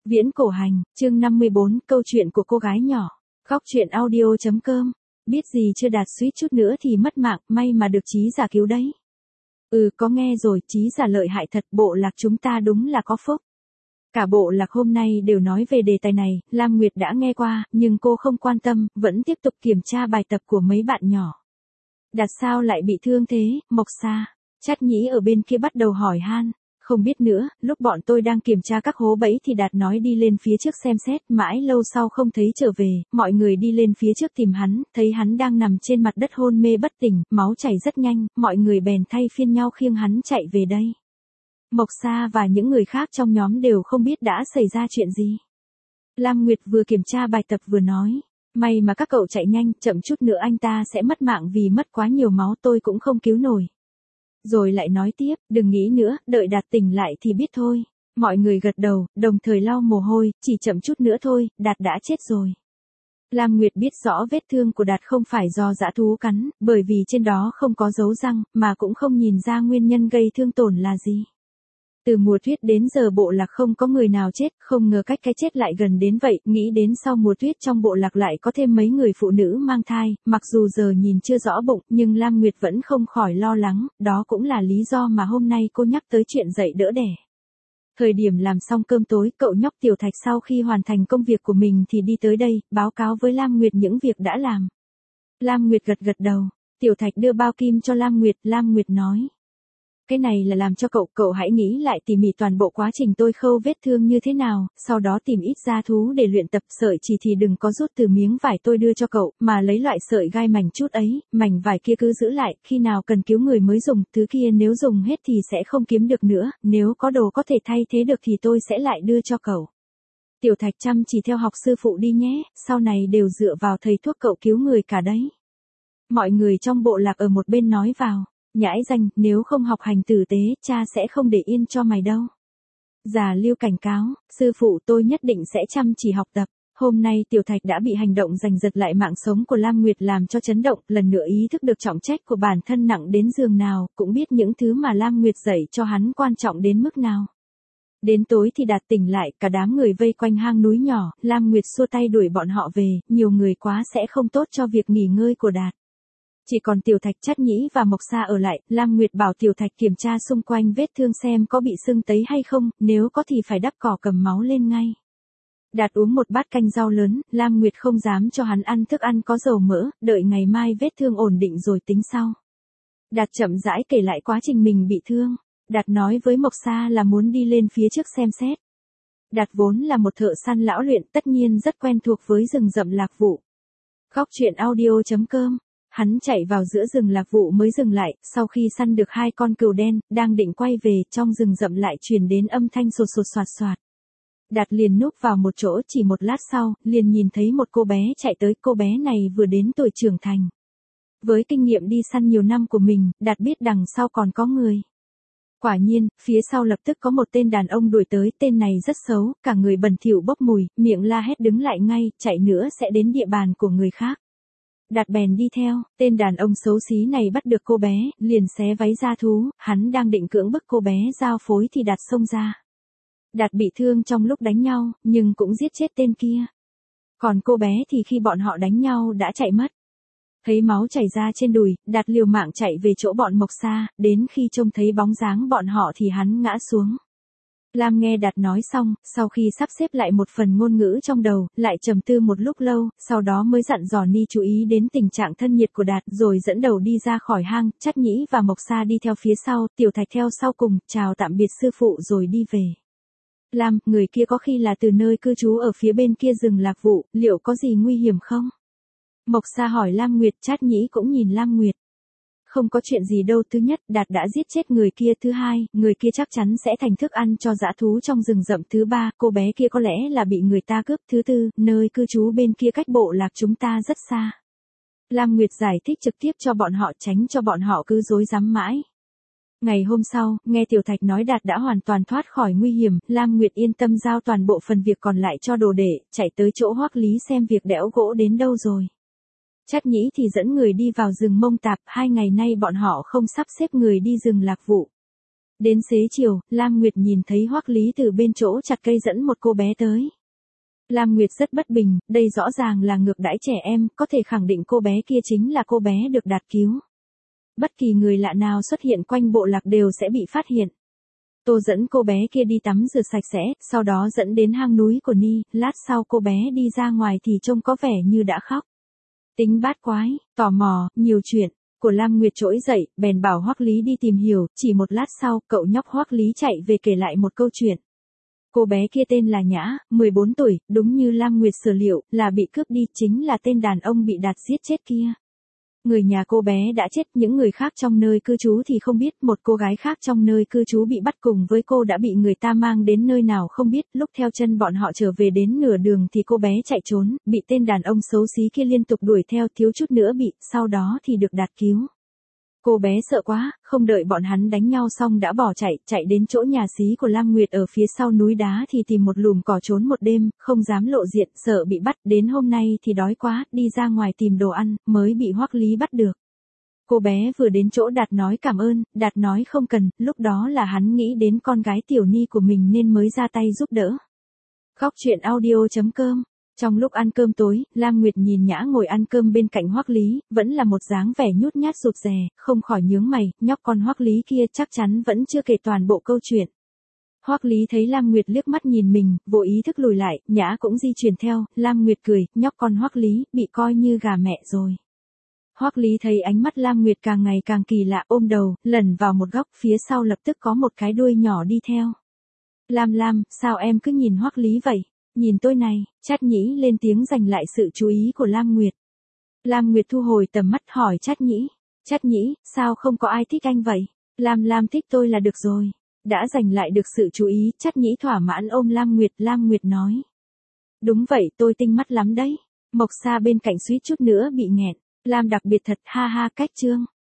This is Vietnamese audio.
Viễn cổ hành, chương 54, câu chuyện của cô gái nhỏ. Khóc chuyện audio.com. Biết gì chưa đạt suýt chút nữa thì mất mạng, may mà được Trí giả cứu đấy. Có nghe rồi, Trí giả lợi hại thật, bộ lạc chúng ta đúng là có phúc. Cả bộ lạc hôm nay đều nói về đề tài này, Lam Nguyệt đã nghe qua, nhưng cô không quan tâm, vẫn tiếp tục kiểm tra bài tập của mấy bạn nhỏ. Đạt sao lại bị thương thế, Mộc Sa? Trát Nhĩ ở bên kia bắt đầu hỏi han. Không biết nữa, lúc bọn tôi đang kiểm tra các hố bẫy thì Đạt nói đi lên phía trước xem xét, mãi lâu sau không thấy trở về, mọi người đi lên phía trước tìm hắn, thấy hắn đang nằm trên mặt đất hôn mê bất tỉnh, máu chảy rất nhanh, mọi người bèn thay phiên nhau khiêng hắn chạy về đây. Mộc Sa và những người khác trong nhóm đều không biết đã xảy ra chuyện gì. Lam Nguyệt vừa kiểm tra bài tập vừa nói, may mà các cậu chạy nhanh, chậm chút nữa anh ta sẽ mất mạng vì mất quá nhiều máu, tôi cũng không cứu nổi. Rồi lại nói tiếp, đừng nghĩ nữa, đợi Đạt tỉnh lại thì biết thôi. Mọi người gật đầu, đồng thời lau mồ hôi, chỉ chậm chút nữa thôi, Đạt đã chết rồi. Lam Nguyệt biết rõ vết thương của Đạt không phải do dã thú cắn, bởi vì trên đó không có dấu răng, mà cũng không nhìn ra nguyên nhân gây thương tổn là gì. Từ mùa tuyết đến giờ bộ lạc không có người nào chết, không ngờ cách cái chết lại gần đến vậy, nghĩ đến sau mùa tuyết trong bộ lạc lại có thêm mấy người phụ nữ mang thai, mặc dù giờ nhìn chưa rõ bụng, nhưng Lam Nguyệt vẫn không khỏi lo lắng, đó cũng là lý do mà hôm nay cô nhắc tới chuyện dậy đỡ đẻ. Thời điểm làm xong cơm tối, cậu nhóc Tiểu Thạch sau khi hoàn thành công việc của mình thì đi tới đây, báo cáo với Lam Nguyệt những việc đã làm. Lam Nguyệt gật đầu, Tiểu Thạch đưa bao kim cho Lam Nguyệt nói. Cái này là làm cho cậu hãy nghĩ lại tỉ mỉ toàn bộ quá trình tôi khâu vết thương như thế nào, sau đó tìm ít da thú để luyện tập, sợi chỉ thì đừng có rút từ miếng vải tôi đưa cho cậu, mà lấy loại sợi gai mảnh chút ấy, mảnh vải kia cứ giữ lại, khi nào cần cứu người mới dùng, thứ kia nếu dùng hết thì sẽ không kiếm được nữa, nếu có đồ có thể thay thế được thì tôi sẽ lại đưa cho cậu. Tiểu Thạch chăm chỉ theo học sư phụ đi nhé, sau này đều dựa vào thầy thuốc cậu cứu người cả đấy. Mọi người trong bộ lạc ở một bên nói vào. Nhãi danh, nếu không học hành tử tế, cha sẽ không để yên cho mày đâu. Già Lưu cảnh cáo, sư phụ tôi nhất định sẽ chăm chỉ học tập. Hôm nay Tiểu Thạch đã bị hành động giành giật lại mạng sống của Lam Nguyệt làm cho chấn động, lần nữa ý thức được trọng trách của bản thân nặng đến giường nào, cũng biết những thứ mà Lam Nguyệt dạy cho hắn quan trọng đến mức nào. Đến tối thì Đạt tỉnh lại, cả đám người vây quanh hang núi nhỏ, Lam Nguyệt xua tay đuổi bọn họ về, nhiều người quá sẽ không tốt cho việc nghỉ ngơi của Đạt. Chỉ còn Tiểu Thạch, Trát Nhĩ và Mộc Sa ở lại, Lam Nguyệt bảo Tiểu Thạch kiểm tra xung quanh vết thương xem có bị sưng tấy hay không, nếu có thì phải đắp cỏ cầm máu lên ngay. Đạt uống một bát canh rau lớn, Lam Nguyệt không dám cho hắn ăn thức ăn có dầu mỡ, đợi ngày mai vết thương ổn định rồi tính sau. Đạt chậm rãi kể lại quá trình mình bị thương. Đạt nói với Mộc Sa là muốn đi lên phía trước xem xét. Đạt vốn là một thợ săn lão luyện, tất nhiên rất quen thuộc với rừng rậm Lạc Vụ. Khóc chuyện audio.com. Hắn chạy vào giữa rừng Lạc Vụ mới dừng lại, sau khi săn được 2 con cừu đen, đang định quay về, trong rừng rậm lại truyền đến âm thanh sột sột soạt soạt. Đạt liền núp vào một chỗ, chỉ một lát sau, liền nhìn thấy một cô bé chạy tới, cô bé này vừa đến tuổi trưởng thành. Với kinh nghiệm đi săn nhiều năm của mình, Đạt biết đằng sau còn có người. Quả nhiên, phía sau lập tức có một tên đàn ông đuổi tới, tên này rất xấu, cả người bẩn thỉu bốc mùi, miệng la hét đứng lại ngay, chạy nữa sẽ đến địa bàn của người khác. Đạt bèn đi theo, tên đàn ông xấu xí này bắt được cô bé, liền xé váy da thú, hắn đang định cưỡng bức cô bé giao phối thì Đạt xông ra. Đạt bị thương trong lúc đánh nhau, nhưng cũng giết chết tên kia. Còn cô bé thì khi bọn họ đánh nhau đã chạy mất. Thấy máu chảy ra trên đùi, Đạt liều mạng chạy về chỗ bọn Mộc Sa, đến khi trông thấy bóng dáng bọn họ thì hắn ngã xuống. Lam nghe Đạt nói xong, sau khi sắp xếp lại một phần ngôn ngữ trong đầu, lại trầm tư một lúc lâu, sau đó mới dặn dò Ni chú ý đến tình trạng thân nhiệt của Đạt, rồi dẫn đầu đi ra khỏi hang, Trát Nhĩ và Mộc Sa đi theo phía sau, Tiểu Thạch theo sau cùng, chào tạm biệt sư phụ rồi đi về. Lam, người kia có khi là từ nơi cư trú ở phía bên kia rừng Lạc Vụ, liệu có gì nguy hiểm không? Mộc Sa hỏi Lam Nguyệt, Trát Nhĩ cũng nhìn Lam Nguyệt. Không có chuyện gì đâu, thứ nhất, Đạt đã giết chết người kia, thứ hai, người kia chắc chắn sẽ thành thức ăn cho dã thú trong rừng rậm, thứ ba, cô bé kia có lẽ là bị người ta cướp, thứ tư, nơi cư trú bên kia cách bộ lạc chúng ta rất xa. Lam Nguyệt giải thích trực tiếp cho bọn họ, tránh cho bọn họ cứ rối rắm mãi. Ngày hôm sau, nghe Tiểu Thạch nói Đạt đã hoàn toàn thoát khỏi nguy hiểm, Lam Nguyệt yên tâm giao toàn bộ phần việc còn lại cho đồ đệ, chạy tới chỗ Hoắc Lý xem việc đẽo gỗ đến đâu rồi. Trát Nhĩ thì dẫn người đi vào rừng Mông Tạp, 2 ngày nay bọn họ không sắp xếp người đi rừng Lạc Vụ. Đến xế chiều, Lam Nguyệt nhìn thấy Hoắc Lý từ bên chỗ chặt cây dẫn một cô bé tới. Lam Nguyệt rất bất bình, đây rõ ràng là ngược đãi trẻ em, có thể khẳng định cô bé kia chính là cô bé được Đạt cứu. Bất kỳ người lạ nào xuất hiện quanh bộ lạc đều sẽ bị phát hiện. Tô dẫn cô bé kia đi tắm rửa sạch sẽ, sau đó dẫn đến hang núi của Ni, lát sau cô bé đi ra ngoài thì trông có vẻ như đã khóc. Tính bát quái, tò mò, nhiều chuyện của Lam Nguyệt trỗi dậy, bèn bảo Hoắc Lý đi tìm hiểu, chỉ một lát sau, cậu nhóc Hoắc Lý chạy về kể lại một câu chuyện. Cô bé kia tên là Nhã, 14 tuổi, đúng như Lam Nguyệt sở liệu, là bị cướp đi, chính là tên đàn ông bị Đạt giết chết kia. Người nhà cô bé đã chết, những người khác trong nơi cư trú thì không biết, một cô gái khác trong nơi cư trú bị bắt cùng với cô đã bị người ta mang đến nơi nào không biết, lúc theo chân bọn họ trở về đến nửa đường thì cô bé chạy trốn, bị tên đàn ông xấu xí kia liên tục đuổi theo, thiếu chút nữa bị, sau đó thì được Đạt cứu. Cô bé sợ quá, không đợi bọn hắn đánh nhau xong đã bỏ chạy đến chỗ nhà xí của Lam Nguyệt ở phía sau núi đá thì tìm một lùm cỏ trốn một đêm, không dám lộ diện, sợ bị bắt, đến hôm nay thì đói quá, đi ra ngoài tìm đồ ăn, mới bị Hoắc Lý bắt được. Cô bé vừa đến chỗ Đạt nói cảm ơn, Đạt nói không cần, lúc đó là hắn nghĩ đến con gái Tiểu Ni của mình nên mới ra tay giúp đỡ. Khóc chuyện audio.com. Trong lúc ăn cơm tối, Lam Nguyệt nhìn Nhã ngồi ăn cơm bên cạnh Hoắc Lý, vẫn là một dáng vẻ nhút nhát rụt rè, không khỏi nhướng mày, nhóc con Hoắc Lý kia chắc chắn vẫn chưa kể toàn bộ câu chuyện. Hoắc Lý thấy Lam Nguyệt liếc mắt nhìn mình, vô ý thức lùi lại, Nhã cũng di chuyển theo, Lam Nguyệt cười, nhóc con Hoắc Lý, bị coi như gà mẹ rồi. Hoắc Lý thấy ánh mắt Lam Nguyệt càng ngày càng kỳ lạ, ôm đầu, lẩn vào một góc, phía sau lập tức có một cái đuôi nhỏ đi theo. Lam, sao em cứ nhìn Hoắc Lý vậy? Nhìn tôi này, Trát Nhĩ lên tiếng giành lại sự chú ý của Lam Nguyệt. Lam Nguyệt thu hồi tầm mắt hỏi Trát Nhĩ, sao không có ai thích anh vậy? Lam thích tôi là được rồi. Đã giành lại được sự chú ý, Trát Nhĩ thỏa mãn ôm Lam Nguyệt nói. Đúng vậy, tôi tinh mắt lắm đấy. Mộc Sa bên cạnh suýt chút nữa bị nghẹn. Lam đặc biệt thật, ha ha, cách chương.